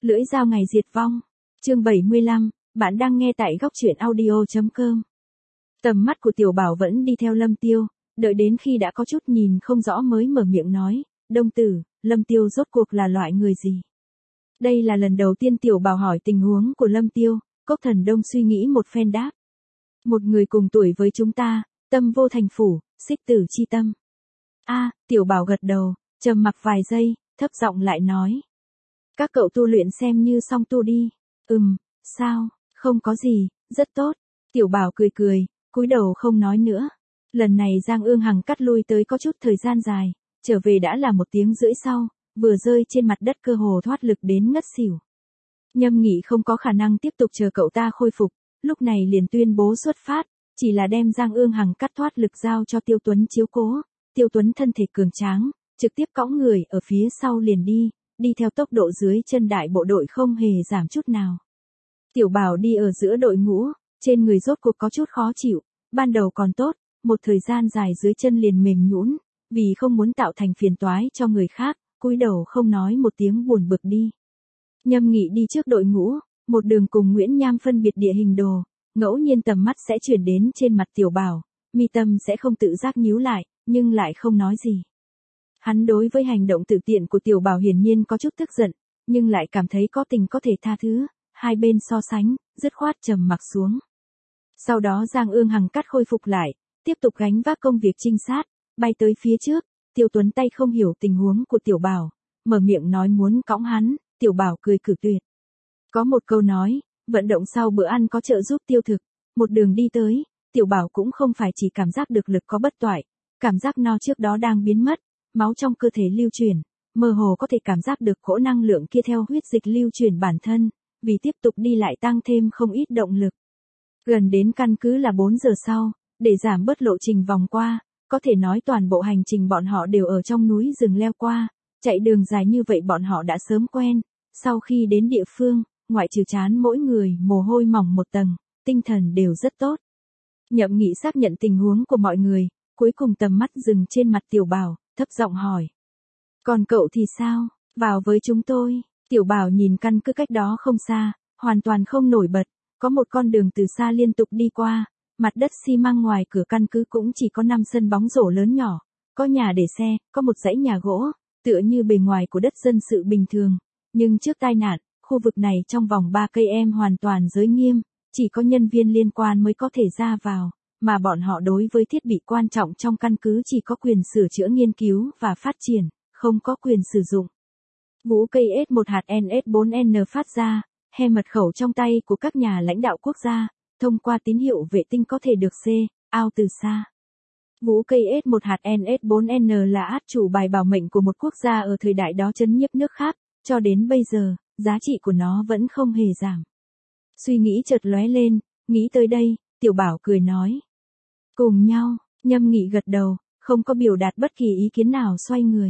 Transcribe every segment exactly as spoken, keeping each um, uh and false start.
Lưỡi dao ngày diệt vong. Chương bảy mươi lăm, bạn đang nghe tại góc truyện audio chấm com. Tầm mắt của Tiểu Bảo vẫn đi theo Lâm Tiêu, đợi đến khi đã có chút nhìn không rõ mới mở miệng nói, "Đông tử, Lâm Tiêu rốt cuộc là loại người gì?" Đây là lần đầu tiên Tiểu Bảo hỏi tình huống của Lâm Tiêu, Cốc Thần Đông suy nghĩ một phen đáp. "Một người cùng tuổi với chúng ta, tâm vô thành phủ, xích tử chi tâm." A, Tiểu Bảo gật đầu, trầm mặc vài giây, thấp giọng lại nói. "Các cậu tu luyện xem như xong tu đi." "Ừm, sao, không có gì, rất tốt." Tiểu Bảo cười cười, cúi đầu không nói nữa. Lần này Giang Ương Hằng cắt lui tới có chút thời gian dài, trở về đã là một tiếng rưỡi sau, vừa rơi trên mặt đất cơ hồ thoát lực đến ngất xỉu. Nhâm Nghị không có khả năng tiếp tục chờ cậu ta khôi phục, lúc này liền tuyên bố xuất phát, chỉ là đem Giang Ương Hằng cắt thoát lực giao cho Tiêu Tuấn chiếu cố. Tiêu Tuấn thân thể cường tráng, trực tiếp cõng người ở phía sau liền đi, đi theo tốc độ dưới chân đại bộ đội không hề giảm chút nào. Tiểu Bảo đi ở giữa đội ngũ, trên người rốt cuộc có chút khó chịu, ban đầu còn tốt, một thời gian dài dưới chân liền mềm nhũn, vì không muốn tạo thành phiền toái cho người khác, cúi đầu không nói một tiếng buồn bực đi. Nhâm Nghị đi trước đội ngũ, một đường cùng Nguyễn Nham phân biệt địa hình đồ, ngẫu nhiên tầm mắt sẽ chuyển đến trên mặt Tiểu Bảo, mi tâm sẽ không tự giác nhíu lại, nhưng lại không nói gì. Hắn đối với hành động tự tiện của Tiểu Bảo hiển nhiên có chút tức giận, nhưng lại cảm thấy có tình có thể tha thứ, hai bên so sánh, dứt khoát trầm mặc xuống. Sau đó Giang Ương Hằng cắt khôi phục lại, tiếp tục gánh vác công việc trinh sát, bay tới phía trước, Tiêu Tuấn tay không hiểu tình huống của Tiểu Bảo, mở miệng nói muốn cõng hắn, Tiểu Bảo cười cự tuyệt. Có một câu nói, vận động sau bữa ăn có trợ giúp tiêu thực, một đường đi tới, Tiểu Bảo cũng không phải chỉ cảm giác được lực có bất toại, cảm giác no trước đó đang biến mất, máu trong cơ thể lưu chuyển, mơ hồ có thể cảm giác được cỗ năng lượng kia theo huyết dịch lưu chuyển bản thân, vì tiếp tục đi lại tăng thêm không ít động lực. Gần đến căn cứ là bốn giờ sau, để giảm bớt lộ trình vòng qua, có thể nói toàn bộ hành trình bọn họ đều ở trong núi rừng leo qua, chạy đường dài như vậy bọn họ đã sớm quen, sau khi đến địa phương, ngoại trừ chán mỗi người mồ hôi mỏng một tầng, tinh thần đều rất tốt. Nhậm Nghị xác nhận tình huống của mọi người, cuối cùng tầm mắt dừng trên mặt Tiểu Bảo, thấp giọng hỏi. "Còn cậu thì sao, vào với chúng tôi?" Tiểu Bảo nhìn căn cứ cách đó không xa, hoàn toàn không nổi bật, có một con đường từ xa liên tục đi qua, mặt đất xi măng ngoài cửa căn cứ cũng chỉ có năm sân bóng rổ lớn nhỏ, có nhà để xe, có một dãy nhà gỗ, tựa như bề ngoài của đất dân sự bình thường, nhưng trước tai nạn, khu vực này trong vòng ba cây em hoàn toàn giới nghiêm, chỉ có nhân viên liên quan mới có thể ra vào, mà bọn họ đối với thiết bị quan trọng trong căn cứ chỉ có quyền sửa chữa nghiên cứu và phát triển, không có quyền sử dụng. Vũ cây S một hạt N S bốn N phát ra, he mật khẩu trong tay của các nhà lãnh đạo quốc gia, thông qua tín hiệu vệ tinh có thể được C, ao từ xa. Vũ cây S một hạt N S bốn N là át chủ bài bảo mệnh của một quốc gia ở thời đại đó chấn nhiếp nước khác, cho đến bây giờ, giá trị của nó vẫn không hề giảm. Suy nghĩ chợt lóe lên, nghĩ tới đây, Tiểu Bảo cười nói. "Cùng nhau." Nhâm Nghị gật đầu, không có biểu đạt bất kỳ ý kiến nào, xoay người.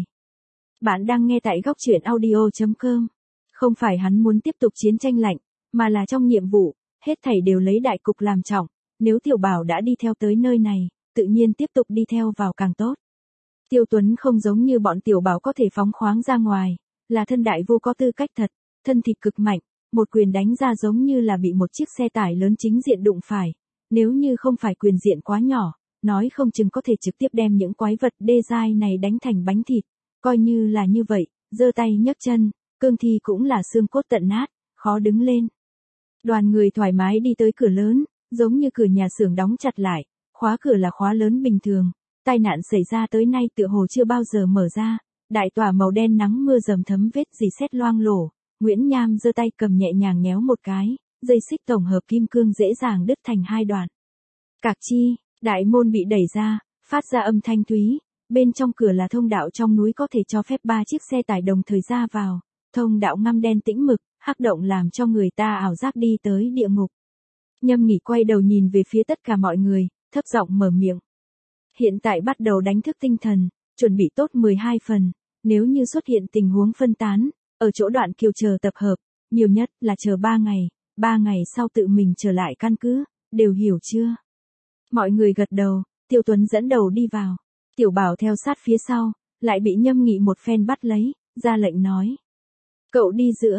Bạn đang nghe tại góc truyện audio chấm com. Không phải hắn muốn tiếp tục chiến tranh lạnh, mà là trong nhiệm vụ, hết thảy đều lấy đại cục làm trọng, nếu Tiểu Bảo đã đi theo tới nơi này, tự nhiên tiếp tục đi theo vào càng tốt. Tiêu Tuấn không giống như bọn Tiểu Bảo có thể phóng khoáng ra ngoài, là thân đại vô có tư cách thật, thân thịt cực mạnh, một quyền đánh ra giống như là bị một chiếc xe tải lớn chính diện đụng phải, nếu như không phải quyền diện quá nhỏ, nói không chừng có thể trực tiếp đem những quái vật đê giai này đánh thành bánh thịt, coi như là như vậy, giơ tay nhấc chân, cương thi cũng là xương cốt tận nát, khó đứng lên. Đoàn người thoải mái đi tới cửa lớn, giống như cửa nhà xưởng đóng chặt lại, khóa cửa là khóa lớn bình thường, tai nạn xảy ra tới nay tựa hồ chưa bao giờ mở ra, đại tòa màu đen nắng mưa dầm thấm vết dì xét loang lổ, Nguyễn Nham giơ tay cầm nhẹ nhàng nhéo một cái, dây xích tổng hợp kim cương dễ dàng đứt thành hai đoạn. Cạc chi, đại môn bị đẩy ra, phát ra âm thanh thúy, bên trong cửa là thông đạo trong núi có thể cho phép ba chiếc xe tải đồng thời ra vào, thông đạo ngăm đen tĩnh mực, hắc động làm cho người ta ảo giác đi tới địa ngục. Nhâm Nghị quay đầu nhìn về phía tất cả mọi người, thấp giọng mở miệng. Hiện tại bắt đầu đánh thức tinh thần, chuẩn bị tốt mười hai phần, nếu như xuất hiện tình huống phân tán, ở chỗ đoạn kiều chờ tập hợp, nhiều nhất là chờ ba ngày, ba ngày sau tự mình trở lại căn cứ, đều hiểu chưa? Mọi người gật đầu, Tiêu Tuấn dẫn đầu đi vào, Tiểu Bảo theo sát phía sau, lại bị Nhâm Nghị một phen bắt lấy, ra lệnh nói. Cậu đi giữa,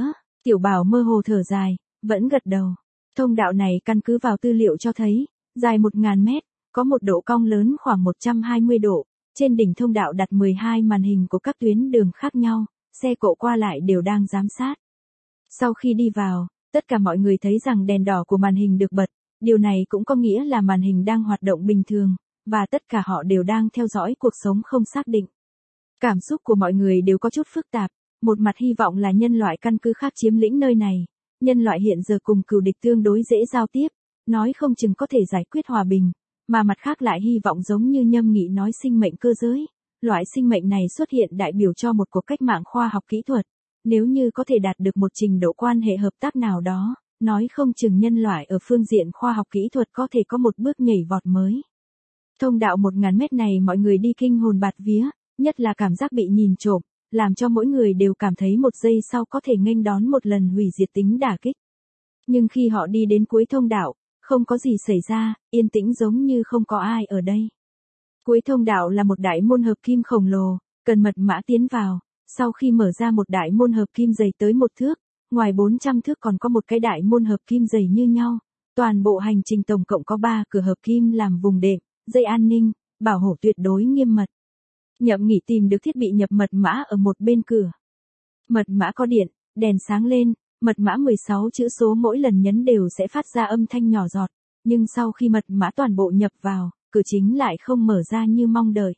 Tiểu Bảo mơ hồ thở dài, vẫn gật đầu. Thông đạo này căn cứ vào tư liệu cho thấy, dài một nghìn mét, có một độ cong lớn khoảng một trăm hai mươi độ, trên đỉnh thông đạo đặt mười hai màn hình của các tuyến đường khác nhau, xe cộ qua lại đều đang giám sát. Sau khi đi vào, tất cả mọi người thấy rằng đèn đỏ của màn hình được bật, điều này cũng có nghĩa là màn hình đang hoạt động bình thường, và tất cả họ đều đang theo dõi cuộc sống không xác định. Cảm xúc của mọi người đều có chút phức tạp, một mặt hy vọng là nhân loại căn cứ khác chiếm lĩnh nơi này, nhân loại hiện giờ cùng cừu địch tương đối dễ giao tiếp, nói không chừng có thể giải quyết hòa bình, mà mặt khác lại hy vọng giống như Nhâm Nghị nói sinh mệnh cơ giới, loại sinh mệnh này xuất hiện đại biểu cho một cuộc cách mạng khoa học kỹ thuật, nếu như có thể đạt được một trình độ quan hệ hợp tác nào đó, nói không chừng nhân loại ở phương diện khoa học kỹ thuật có thể có một bước nhảy vọt mới. Thông đạo một nghìn mét này mọi người đi kinh hồn bạt vía, nhất là cảm giác bị nhìn trộm, làm cho mỗi người đều cảm thấy một giây sau có thể nghênh đón một lần hủy diệt tính đả kích. Nhưng khi họ đi đến cuối thông đạo, không có gì xảy ra, yên tĩnh giống như không có ai ở đây. Cuối thông đạo là một đại môn hợp kim khổng lồ, cần mật mã tiến vào, sau khi mở ra một đại môn hợp kim dày tới một thước, ngoài bốn trăm thước còn có một cái đại môn hợp kim dày như nhau, toàn bộ hành trình tổng cộng có ba cửa hợp kim làm vùng đệm, dây an ninh, bảo hộ tuyệt đối nghiêm mật. Nhậm Nghị tìm được thiết bị nhập mật mã ở một bên cửa. Mật mã có điện, đèn sáng lên, mật mã mười sáu chữ số mỗi lần nhấn đều sẽ phát ra âm thanh nhỏ giọt, nhưng sau khi mật mã toàn bộ nhập vào, cửa chính lại không mở ra như mong đợi.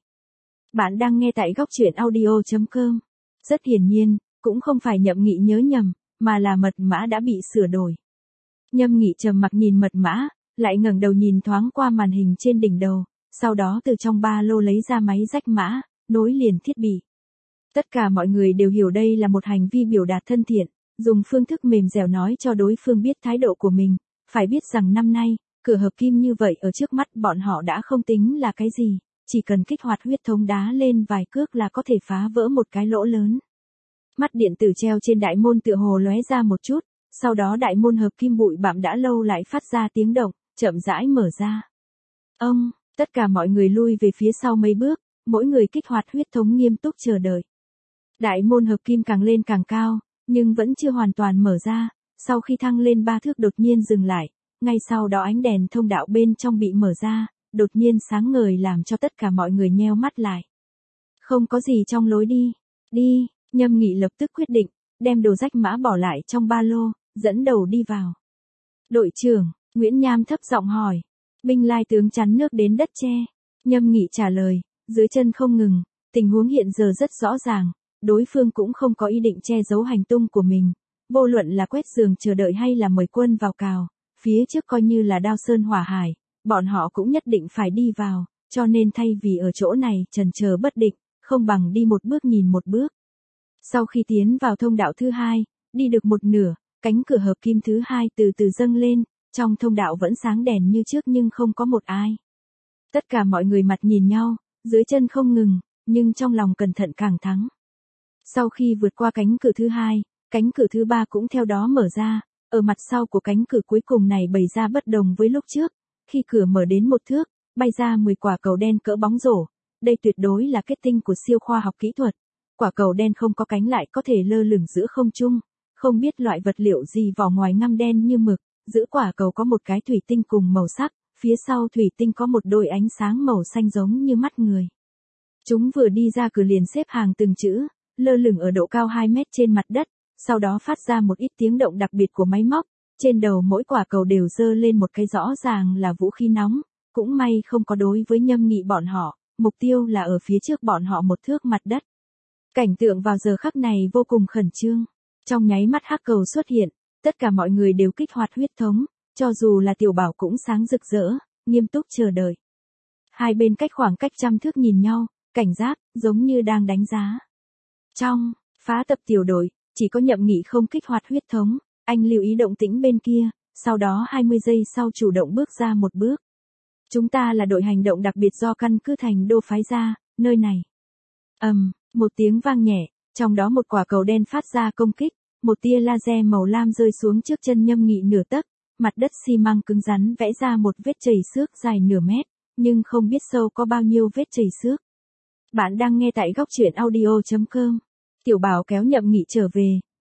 Bạn đang nghe tại góc truyện audio chấm com. Rất hiển nhiên, cũng không phải Nhậm Nghị nhớ nhầm, mà là mật mã đã bị sửa đổi. Nhâm Nghị trầm mặc nhìn mật mã, lại ngẩng đầu nhìn thoáng qua màn hình trên đỉnh đầu, sau đó từ trong ba lô lấy ra máy rách mã, nối liền thiết bị. Tất cả mọi người đều hiểu đây là một hành vi biểu đạt thân thiện, dùng phương thức mềm dẻo nói cho đối phương biết thái độ của mình, phải biết rằng năm nay, cửa hợp kim như vậy ở trước mắt bọn họ đã không tính là cái gì, chỉ cần kích hoạt huyết thống đá lên vài cước là có thể phá vỡ một cái lỗ lớn. Mắt điện tử treo trên đại môn tựa hồ lóe ra một chút, sau đó đại môn hợp kim bụi bặm đã lâu lại phát ra tiếng động, chậm rãi mở ra. Ông, tất cả mọi người lui về phía sau mấy bước, mỗi người kích hoạt huyết thống nghiêm túc chờ đợi. Đại môn hợp kim càng lên càng cao, nhưng vẫn chưa hoàn toàn mở ra, sau khi thăng lên ba thước đột nhiên dừng lại, ngay sau đó ánh đèn thông đạo bên trong bị mở ra, đột nhiên sáng ngời làm cho tất cả mọi người nheo mắt lại. Không có gì trong lối đi, đi, Nhâm Nghị lập tức quyết định, đem đồ rách mã bỏ lại trong ba lô, dẫn đầu đi vào. Đội trưởng, Nguyễn Nham thấp giọng hỏi, binh lai tướng chắn nước đến đất che. Nhâm Nghị trả lời, dưới chân không ngừng, tình huống hiện giờ rất rõ ràng, đối phương cũng không có ý định che giấu hành tung của mình, vô luận là quét giường chờ đợi hay là mời quân vào cào, phía trước coi như là đao sơn hỏa hải, bọn họ cũng nhất định phải đi vào, cho nên thay vì ở chỗ này chần chờ bất định, không bằng đi một bước nhìn một bước. Sau khi tiến vào thông đạo thứ hai, đi được một nửa, cánh cửa hợp kim thứ hai từ từ dâng lên, trong thông đạo vẫn sáng đèn như trước nhưng không có một ai. Tất cả mọi người mặt nhìn nhau, dưới chân không ngừng, nhưng trong lòng cẩn thận càng thắng. Sau khi vượt qua cánh cửa thứ hai, cánh cửa thứ ba cũng theo đó mở ra, ở mặt sau của cánh cửa cuối cùng này bày ra bất đồng với lúc trước, khi cửa mở đến một thước, bay ra mười quả cầu đen cỡ bóng rổ, đây tuyệt đối là kết tinh của siêu khoa học kỹ thuật. Quả cầu đen không có cánh lại có thể lơ lửng giữa không trung, không biết loại vật liệu gì vỏ ngoài ngăm đen như mực, giữa quả cầu có một cái thủy tinh cùng màu sắc, phía sau thủy tinh có một đôi ánh sáng màu xanh giống như mắt người. Chúng vừa đi ra cửa liền xếp hàng từng chữ, lơ lửng ở độ cao hai mét trên mặt đất, sau đó phát ra một ít tiếng động đặc biệt của máy móc, trên đầu mỗi quả cầu đều dơ lên một cái rõ ràng là vũ khí nóng, cũng may không có đối với Nhâm Nghị bọn họ, mục tiêu là ở phía trước bọn họ một thước mặt đất. Cảnh tượng vào giờ khắc này vô cùng khẩn trương, trong nháy mắt hắc cầu xuất hiện, tất cả mọi người đều kích hoạt huyết thống, cho dù là Tiểu Bảo cũng sáng rực rỡ, nghiêm túc chờ đợi. Hai bên cách khoảng cách trăm thước nhìn nhau, cảnh giác, giống như đang đánh giá. Trong phá tập tiểu đội, chỉ có Nhậm Nghị không kích hoạt huyết thống, anh lưu ý động tĩnh bên kia, sau đó hai mươi giây sau chủ động bước ra một bước. Chúng ta là đội hành động đặc biệt do căn cứ thành đô phái ra, nơi này. Ầm, um, một tiếng vang nhẹ, trong đó một quả cầu đen phát ra công kích, một tia laser màu lam rơi xuống trước chân Nhâm Nghị nửa tấc, mặt đất xi măng cứng rắn vẽ ra một vết chảy xước dài nửa mét, nhưng không biết sâu có bao nhiêu vết chảy xước. Bạn đang nghe tại góc truyện audio chấm com. Tiểu Bảo kéo Nhậm Nghị trở về,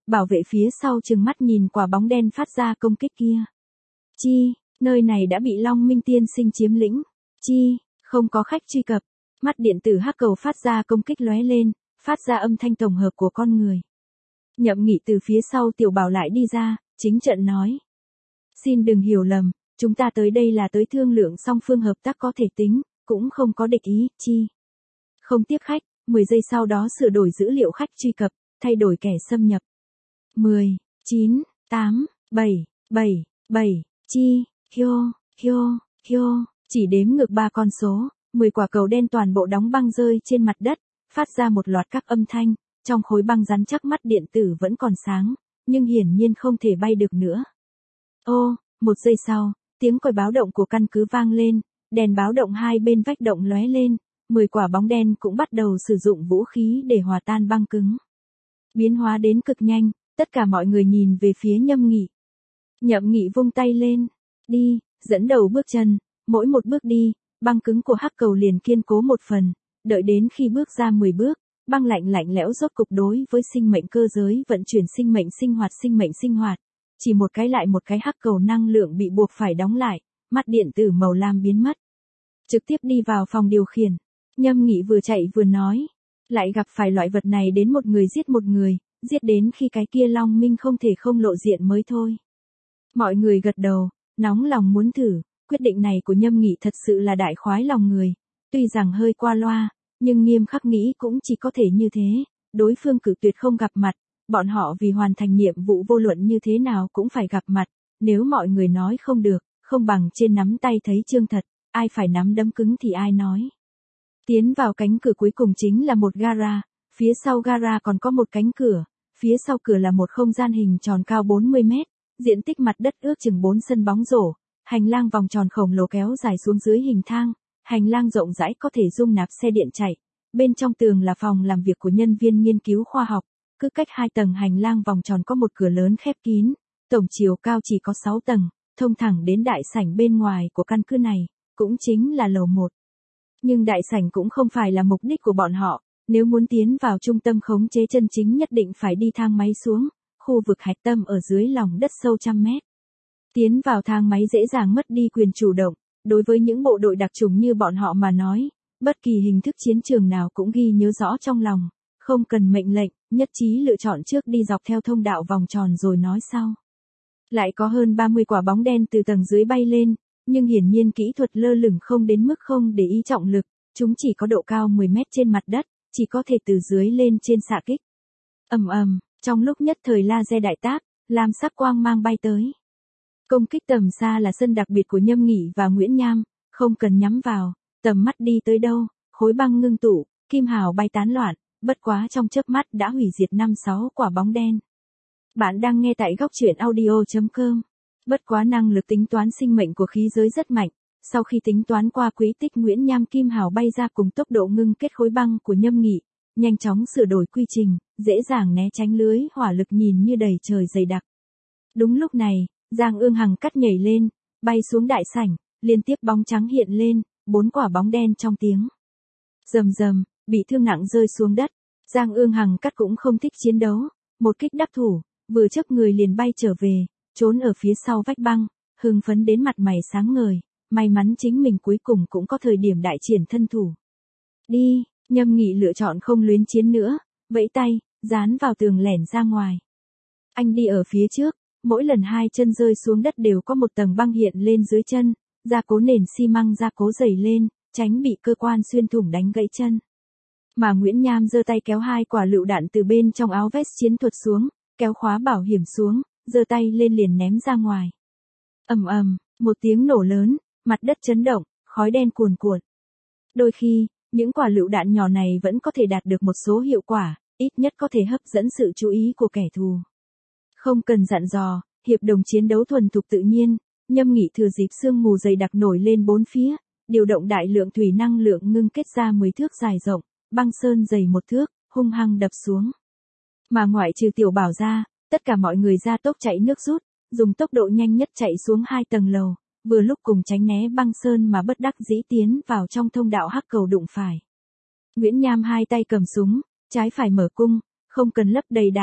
bảo vệ phía sau trừng mắt nhìn quả bóng đen phát ra công kích kia. Chi, nơi này đã bị Long Minh tiên sinh chiếm lĩnh. Chi, không có khách truy cập. Mắt điện tử hắc cầu phát ra công kích lóe lên, phát ra âm thanh tổng hợp của con người. Nhậm Nghị từ phía sau Tiểu Bảo lại đi ra, chính trận nói. Xin đừng hiểu lầm, chúng ta tới đây là tới thương lượng song phương hợp tác có thể tính, cũng không có địch ý. Chi, không tiếp khách. mười giây sau đó sửa đổi dữ liệu khách truy cập, thay đổi kẻ xâm nhập. mười, chín, tám, bảy, bảy, bảy, chi, hyo, hyo, hyo, chỉ đếm ngược ba con số, mười quả cầu đen toàn bộ đóng băng rơi trên mặt đất, phát ra một loạt các âm thanh, trong khối băng rắn chắc mắt điện tử vẫn còn sáng, nhưng hiển nhiên không thể bay được nữa. Ô, một giây sau, tiếng còi báo động của căn cứ vang lên, đèn báo động hai bên vách động lóe lên, mười quả bóng đen cũng bắt đầu sử dụng vũ khí để hòa tan băng cứng. Biến hóa đến cực nhanh, tất cả mọi người nhìn về phía Nhâm Nghị. Nhậm Nghị vung tay lên, đi, dẫn đầu bước chân, mỗi một bước đi, băng cứng của hắc cầu liền kiên cố một phần, đợi đến khi bước ra mười bước, băng lạnh lạnh lẽo rốt cục đối với sinh mệnh cơ giới vận chuyển sinh mệnh sinh hoạt sinh mệnh sinh hoạt. Chỉ một cái lại một cái hắc cầu năng lượng bị buộc phải đóng lại, mắt điện tử màu lam biến mất. Trực tiếp đi vào phòng điều khiển. Nhâm Nghị vừa chạy vừa nói, lại gặp phải loại vật này đến một người giết một người, giết đến khi cái kia Long Minh không thể không lộ diện mới thôi. Mọi người gật đầu, nóng lòng muốn thử, quyết định này của Nhâm Nghị thật sự là đại khoái lòng người, tuy rằng hơi qua loa, nhưng nghiêm khắc nghĩ cũng chỉ có thể như thế, đối phương cử tuyệt không gặp mặt, bọn họ vì hoàn thành nhiệm vụ vô luận như thế nào cũng phải gặp mặt, nếu mọi người nói không được, không bằng trên nắm tay thấy chương thật, ai phải nắm đấm cứng thì ai nói. Tiến vào cánh cửa cuối cùng chính là một gara, phía sau gara còn có một cánh cửa, phía sau cửa là một không gian hình tròn cao bốn mươi mét, diện tích mặt đất ước chừng bốn sân bóng rổ, hành lang vòng tròn khổng lồ kéo dài xuống dưới hình thang, hành lang rộng rãi có thể dung nạp xe điện chạy, bên trong tường là phòng làm việc của nhân viên nghiên cứu khoa học, cứ cách hai tầng hành lang vòng tròn có một cửa lớn khép kín, tổng chiều cao chỉ có sáu tầng, thông thẳng đến đại sảnh bên ngoài của căn cứ này, cũng chính là lầu một. Nhưng đại sảnh cũng không phải là mục đích của bọn họ, nếu muốn tiến vào trung tâm khống chế chân chính nhất định phải đi thang máy xuống, khu vực hạch tâm ở dưới lòng đất sâu trăm mét. Tiến vào thang máy dễ dàng mất đi quyền chủ động, đối với những bộ đội đặc chủng như bọn họ mà nói, bất kỳ hình thức chiến trường nào cũng ghi nhớ rõ trong lòng, không cần mệnh lệnh, nhất trí lựa chọn trước đi dọc theo thông đạo vòng tròn rồi nói sau. Lại có hơn ba mươi quả bóng đen từ tầng dưới bay lên, nhưng hiển nhiên kỹ thuật lơ lửng không đến mức không để ý trọng lực, chúng chỉ có độ cao mười mét trên mặt đất, chỉ có thể từ dưới lên trên xạ kích. Ầm ầm, trong lúc nhất thời laser đại tác, lam sắc quang mang bay tới. Công kích tầm xa là sân đặc biệt của Nhâm Nghị và Nguyễn Nham, không cần nhắm vào, tầm mắt đi tới đâu, khối băng ngưng tụ, kim hào bay tán loạn, bất quá trong chớp mắt đã hủy diệt năm sáu quả bóng đen. Bạn đang nghe tại góc truyện audio chấm com. Bất quá năng lực tính toán sinh mệnh của khí giới rất mạnh, sau khi tính toán qua quỹ tích Nguyễn Nham kim hào bay ra cùng tốc độ ngưng kết khối băng của Nhâm Nghị, nhanh chóng sửa đổi quy trình, dễ dàng né tránh lưới hỏa lực nhìn như đầy trời dày đặc. Đúng lúc này, Giang Ương Hằng cắt nhảy lên, bay xuống đại sảnh, liên tiếp bóng trắng hiện lên, bốn quả bóng đen trong tiếng. Rầm rầm, bị thương nặng rơi xuống đất. Giang Ương Hằng cắt cũng không thích chiến đấu, một kích đắc thủ, vừa chấp người liền bay trở về, trốn ở phía sau vách băng, hưng phấn đến mặt mày sáng ngời, may mắn chính mình cuối cùng cũng có thời điểm đại triển thân thủ. Đi, Nhâm Nghị lựa chọn không luyến chiến nữa, vẫy tay, dán vào tường lẻn ra ngoài. Anh đi ở phía trước, mỗi lần hai chân rơi xuống đất đều có một tầng băng hiện lên dưới chân, gia cố nền xi măng gia cố dày lên, tránh bị cơ quan xuyên thủng đánh gãy chân. Mà Nguyễn Nham giơ tay kéo hai quả lựu đạn từ bên trong áo vest chiến thuật xuống, kéo khóa bảo hiểm xuống, giơ tay lên liền ném ra ngoài. Ầm ầm, một tiếng nổ lớn, mặt đất chấn động, khói đen cuồn cuộn. Đôi khi, những quả lựu đạn nhỏ này vẫn có thể đạt được một số hiệu quả, ít nhất có thể hấp dẫn sự chú ý của kẻ thù. Không cần dặn dò, hiệp đồng chiến đấu thuần thục tự nhiên, Nhâm Nghị thừa dịp sương mù dày đặc nổi lên bốn phía, điều động đại lượng thủy năng lượng ngưng kết ra mười thước dài rộng, băng sơn dày một thước, hung hăng đập xuống. Mà ngoại trừ Tiểu Bảo ra, tất cả mọi người ra tốc chạy nước rút, dùng tốc độ nhanh nhất chạy xuống hai tầng lầu, vừa lúc cùng tránh né băng sơn mà bất đắc dĩ tiến vào trong thông đạo hắc cầu đụng phải. Nguyễn Nham hai tay cầm súng, trái phải mở cung, không cần lấp đầy đạn,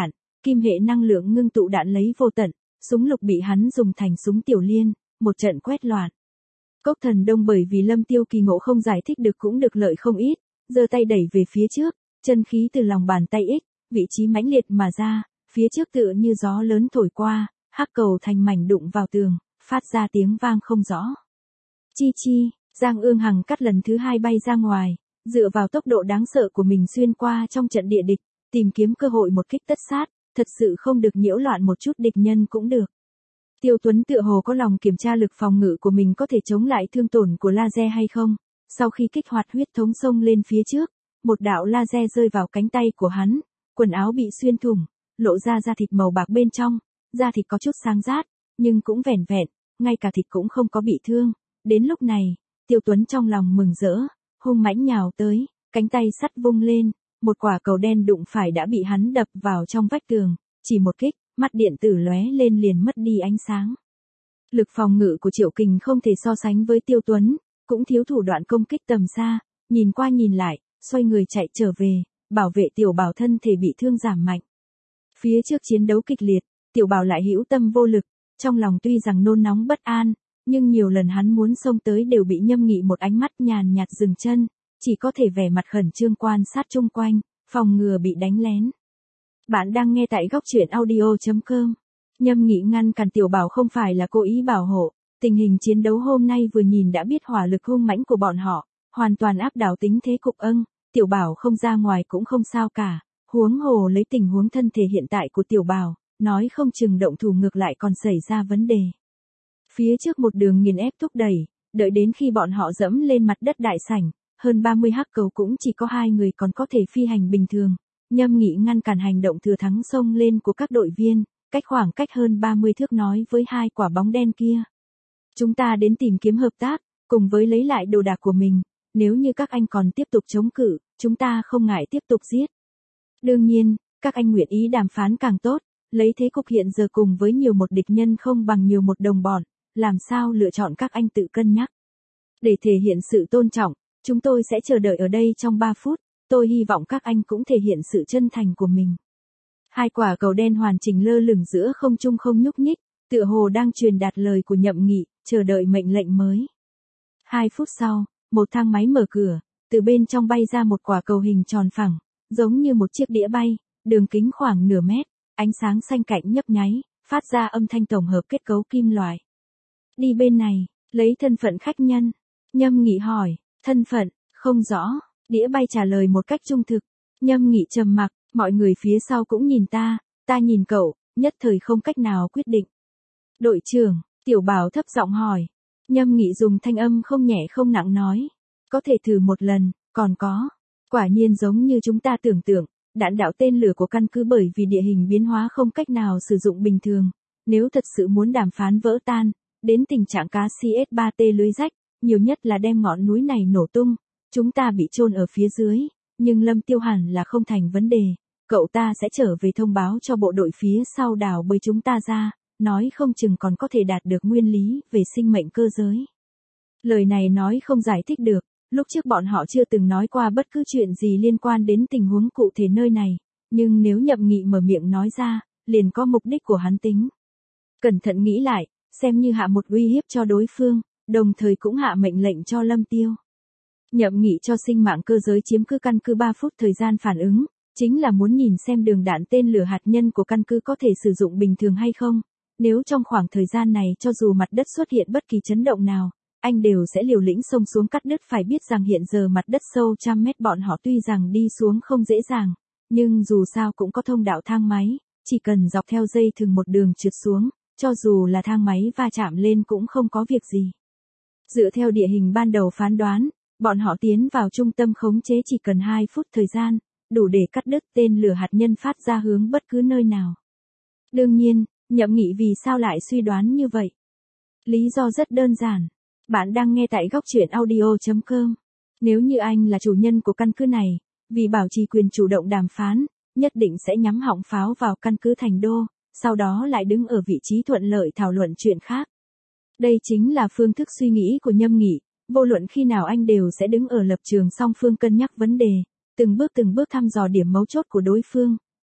kim hệ năng lượng ngưng tụ đạn lấy vô tận, súng lục bị hắn dùng thành súng tiểu liên, một trận quét loạn. Cốc Thần Đông bởi vì Lâm Tiêu kỳ ngộ không giải thích được cũng được lợi không ít, giơ tay đẩy về phía trước, chân khí từ lòng bàn tay ích, vị trí mãnh liệt mà ra, phía trước tựa như gió lớn thổi qua, hắc cầu thành mảnh đụng vào tường, phát ra tiếng vang không rõ. Chi chi, Giang Ương Hằng cắt lần thứ hai bay ra ngoài, dựa vào tốc độ đáng sợ của mình xuyên qua trong trận địa địch, tìm kiếm cơ hội một kích tất sát, thật sự không được nhiễu loạn một chút địch nhân cũng được. Tiêu Tuấn tựa hồ có lòng kiểm tra lực phòng ngự của mình có thể chống lại thương tổn của laser hay không, sau khi kích hoạt huyết thống xông lên phía trước, một đạo laser rơi vào cánh tay của hắn, quần áo bị xuyên thủng, lộ ra da thịt màu bạc bên trong, da thịt có chút sáng rát, nhưng cũng vẻn vẹn, ngay cả thịt cũng không có bị thương. Đến lúc này, Tiêu Tuấn trong lòng mừng rỡ, hung mãnh nhào tới, cánh tay sắt vung lên, một quả cầu đen đụng phải đã bị hắn đập vào trong vách tường, chỉ một kích, mắt điện tử lóe lên liền mất đi ánh sáng. Lực phòng ngự của Triệu Kình không thể so sánh với Tiêu Tuấn, cũng thiếu thủ đoạn công kích tầm xa, nhìn qua nhìn lại, xoay người chạy trở về, bảo vệ Tiểu Bảo thân thể bị thương giảm mạnh. Phía trước chiến đấu kịch liệt, Tiểu Bảo lại hữu tâm vô lực, trong lòng tuy rằng nôn nóng bất an, nhưng nhiều lần hắn muốn xông tới đều bị Nhâm Nghị một ánh mắt nhàn nhạt dừng chân, chỉ có thể vẻ mặt khẩn trương quan sát chung quanh, phòng ngừa bị đánh lén. Bạn đang nghe tại góc truyện audio chấm com. Nhâm Nghị ngăn cản Tiểu Bảo không phải là cố ý bảo hộ, tình hình chiến đấu hôm nay vừa nhìn đã biết hỏa lực hung mãnh của bọn họ, hoàn toàn áp đảo tính thế cục âng, Tiểu Bảo không ra ngoài cũng không sao cả, huống hồ lấy tình huống thân thể hiện tại của Tiểu Bảo, nói không chừng động thủ ngược lại còn xảy ra vấn đề. Phía trước một đường nghiền ép thúc đẩy, đợi đến khi bọn họ dẫm lên mặt đất đại sảnh, hơn ba mươi hắc cầu cũng chỉ có hai người còn có thể phi hành bình thường. Nhâm Nghị ngăn cản hành động thừa thắng xông lên của các đội viên, cách khoảng cách hơn ba mươi thước nói với hai quả bóng đen kia. Chúng ta đến tìm kiếm hợp tác, cùng với lấy lại đồ đạc của mình, nếu như các anh còn tiếp tục chống cự, chúng ta không ngại tiếp tục giết. Đương nhiên, các anh nguyện ý đàm phán càng tốt, lấy thế cục hiện giờ cùng với nhiều một địch nhân không bằng nhiều một đồng bọn, làm sao lựa chọn các anh tự cân nhắc. Để thể hiện sự tôn trọng, chúng tôi sẽ chờ đợi ở đây trong ba phút, tôi hy vọng các anh cũng thể hiện sự chân thành của mình. Hai quả cầu đen hoàn chỉnh lơ lửng giữa không trung không nhúc nhích, tựa hồ đang truyền đạt lời của Nhậm Nghị, chờ đợi mệnh lệnh mới. Hai phút sau, một thang máy mở cửa, từ bên trong bay ra một quả cầu hình tròn phẳng, giống như một chiếc đĩa bay, đường kính khoảng nửa mét, ánh sáng xanh cạnh nhấp nháy, phát ra âm thanh tổng hợp kết cấu kim loại. Đi bên này, lấy thân phận khách nhân. Nhâm Nghị hỏi, thân phận, không rõ, đĩa bay trả lời một cách trung thực. Nhâm Nghị trầm mặc, mọi người phía sau cũng nhìn ta, ta nhìn cậu, nhất thời không cách nào quyết định. Đội trưởng, Tiểu Bảo thấp giọng hỏi. Nhâm Nghị dùng thanh âm không nhẹ không nặng nói, có thể thử một lần, còn có. Quả nhiên giống như chúng ta tưởng tượng, đạn đạo tên lửa của căn cứ bởi vì địa hình biến hóa không cách nào sử dụng bình thường. Nếu thật sự muốn đàm phán vỡ tan, đến tình trạng cá C S ba T lưới rách, nhiều nhất là đem ngọn núi này nổ tung, chúng ta bị chôn ở phía dưới, nhưng Lâm Tiêu hẳn là không thành vấn đề, cậu ta sẽ trở về thông báo cho bộ đội phía sau đảo bơi chúng ta ra, nói không chừng còn có thể đạt được nguyên lý về sinh mệnh cơ giới. Lời này nói không giải thích được, lúc trước bọn họ chưa từng nói qua bất cứ chuyện gì liên quan đến tình huống cụ thể nơi này, nhưng nếu Nhậm Nghị mở miệng nói ra, liền có mục đích của hắn tính. Cẩn thận nghĩ lại, xem như hạ một uy hiếp cho đối phương, đồng thời cũng hạ mệnh lệnh cho Lâm Tiêu. Nhậm Nghị cho sinh mạng cơ giới chiếm cứ căn cứ ba phút thời gian phản ứng, chính là muốn nhìn xem đường đạn tên lửa hạt nhân của căn cứ có thể sử dụng bình thường hay không. Nếu trong khoảng thời gian này cho dù mặt đất xuất hiện bất kỳ chấn động nào, anh đều sẽ liều lĩnh xông xuống cắt đứt. Phải biết rằng hiện giờ mặt đất sâu trăm mét bọn họ tuy rằng đi xuống không dễ dàng, nhưng dù sao cũng có thông đạo thang máy, chỉ cần dọc theo dây thừng một đường trượt xuống, cho dù là thang máy va chạm lên cũng không có việc gì. Dựa theo địa hình ban đầu phán đoán, bọn họ tiến vào trung tâm khống chế chỉ cần hai phút thời gian, đủ để cắt đứt tên lửa hạt nhân phát ra hướng bất cứ nơi nào. Đương nhiên, Nhậm Nghị vì sao lại suy đoán như vậy? Lý do rất đơn giản. Bạn đang nghe tại góc truyện audio chấm com. Nếu như anh là chủ nhân của căn cứ này, vì bảo trì quyền chủ động đàm phán, nhất định sẽ nhắm họng pháo vào căn cứ thành đô, sau đó lại đứng ở vị trí thuận lợi thảo luận chuyện khác. Đây chính là phương thức suy nghĩ của Nhâm Nghị, vô luận khi nào anh đều sẽ đứng ở lập trường song phương cân nhắc vấn đề, từng bước từng bước thăm dò điểm mấu chốt của đối phương,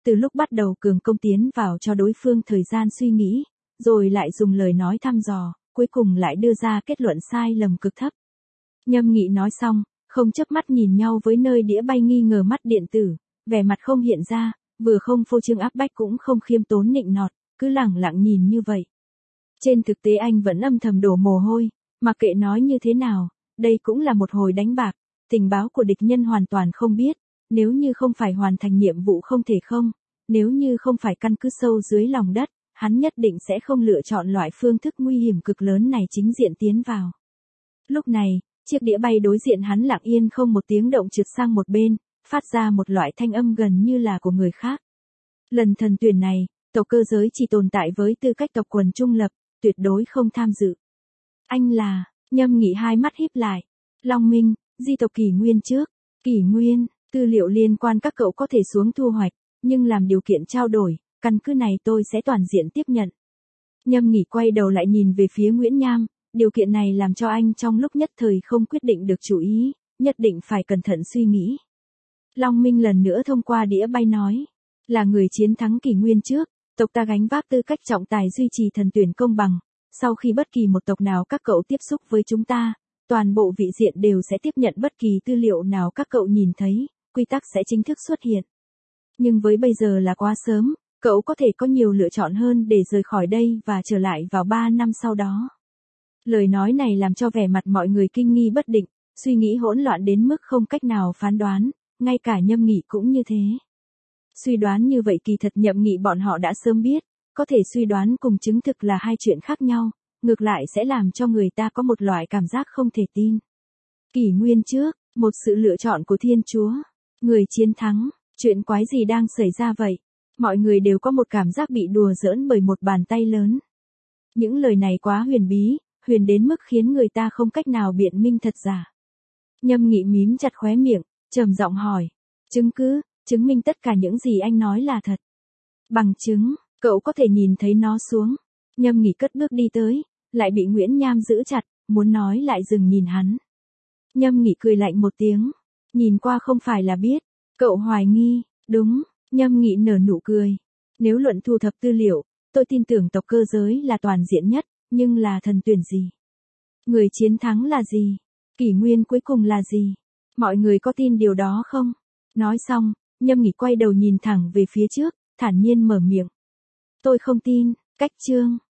từ lúc bắt đầu cường công tiến vào cho đối phương thời gian suy nghĩ, rồi lại dùng lời nói thăm dò, cuối cùng lại đưa ra kết luận sai lầm cực thấp. Nhâm Nghị nói xong, không chớp mắt nhìn nhau với nơi đĩa bay nghi ngờ mắt điện tử, vẻ mặt không hiện ra, vừa không phô trương áp bách cũng không khiêm tốn nịnh nọt, cứ lẳng lặng nhìn như vậy. Trên thực tế anh vẫn âm thầm đổ mồ hôi, mặc kệ nói như thế nào, đây cũng là một hồi đánh bạc, tình báo của địch nhân hoàn toàn không biết, nếu như không phải hoàn thành nhiệm vụ không thể không, nếu như không phải căn cứ sâu dưới lòng đất, hắn nhất định sẽ không lựa chọn loại phương thức nguy hiểm cực lớn này chính diện tiến vào. Lúc này, chiếc đĩa bay đối diện hắn lặng yên không một tiếng động trượt sang một bên, phát ra một loại thanh âm gần như là của người khác. Lần thần tuyển này, tộc cơ giới chỉ tồn tại với tư cách tộc quần trung lập, tuyệt đối không tham dự. Anh là, Nhâm Nghị hai mắt híp lại. Long Minh, di tộc Kỷ Nguyên trước. Kỷ Nguyên, tư liệu liên quan các cậu có thể xuống thu hoạch, nhưng làm điều kiện trao đổi, căn cứ này tôi sẽ toàn diện tiếp nhận. Nhâm Nghị quay đầu lại nhìn về phía Nguyễn Nham, điều kiện này làm cho anh trong lúc nhất thời không quyết định được chủ ý, nhất định phải cẩn thận suy nghĩ. Long Minh lần nữa thông qua đĩa bay nói, là người chiến thắng Kỷ Nguyên trước, tộc ta gánh vác tư cách trọng tài duy trì thần tuyển công bằng, sau khi bất kỳ một tộc nào các cậu tiếp xúc với chúng ta, toàn bộ vị diện đều sẽ tiếp nhận bất kỳ tư liệu nào các cậu nhìn thấy, quy tắc sẽ chính thức xuất hiện. Nhưng với bây giờ là quá sớm, cậu có thể có nhiều lựa chọn hơn để rời khỏi đây và trở lại vào ba năm sau đó. Lời nói này làm cho vẻ mặt mọi người kinh nghi bất định, suy nghĩ hỗn loạn đến mức không cách nào phán đoán, ngay cả Nhâm Nghị cũng như thế. Suy đoán như vậy kỳ thật Nhâm Nghị bọn họ đã sớm biết, có thể suy đoán cùng chứng thực là hai chuyện khác nhau, ngược lại sẽ làm cho người ta có một loại cảm giác không thể tin. Kỷ Nguyên trước, một sự lựa chọn của Thiên Chúa, người chiến thắng, chuyện quái gì đang xảy ra vậy? Mọi người đều có một cảm giác bị đùa giỡn bởi một bàn tay lớn. Những lời này quá huyền bí, huyền đến mức khiến người ta không cách nào biện minh thật giả. Nhâm Nghị mím chặt khóe miệng, trầm giọng hỏi, chứng cứ, chứng minh tất cả những gì anh nói là thật. Bằng chứng, cậu có thể nhìn thấy nó xuống. Nhâm Nghị cất bước đi tới, lại bị Nguyễn Nham giữ chặt, muốn nói lại dừng nhìn hắn. Nhâm Nghị cười lạnh một tiếng, nhìn qua không phải là biết, cậu hoài nghi, đúng, Nhâm Nghị nở nụ cười. Nếu luận thu thập tư liệu, tôi tin tưởng tộc cơ giới là toàn diện nhất, nhưng là thần tuyển gì? Người chiến thắng là gì? Kỷ Nguyên cuối cùng là gì? Mọi người có tin điều đó không? Nói xong, Nhâm Nghị quay đầu nhìn thẳng về phía trước, thản nhiên mở miệng. Tôi không tin, cách chương.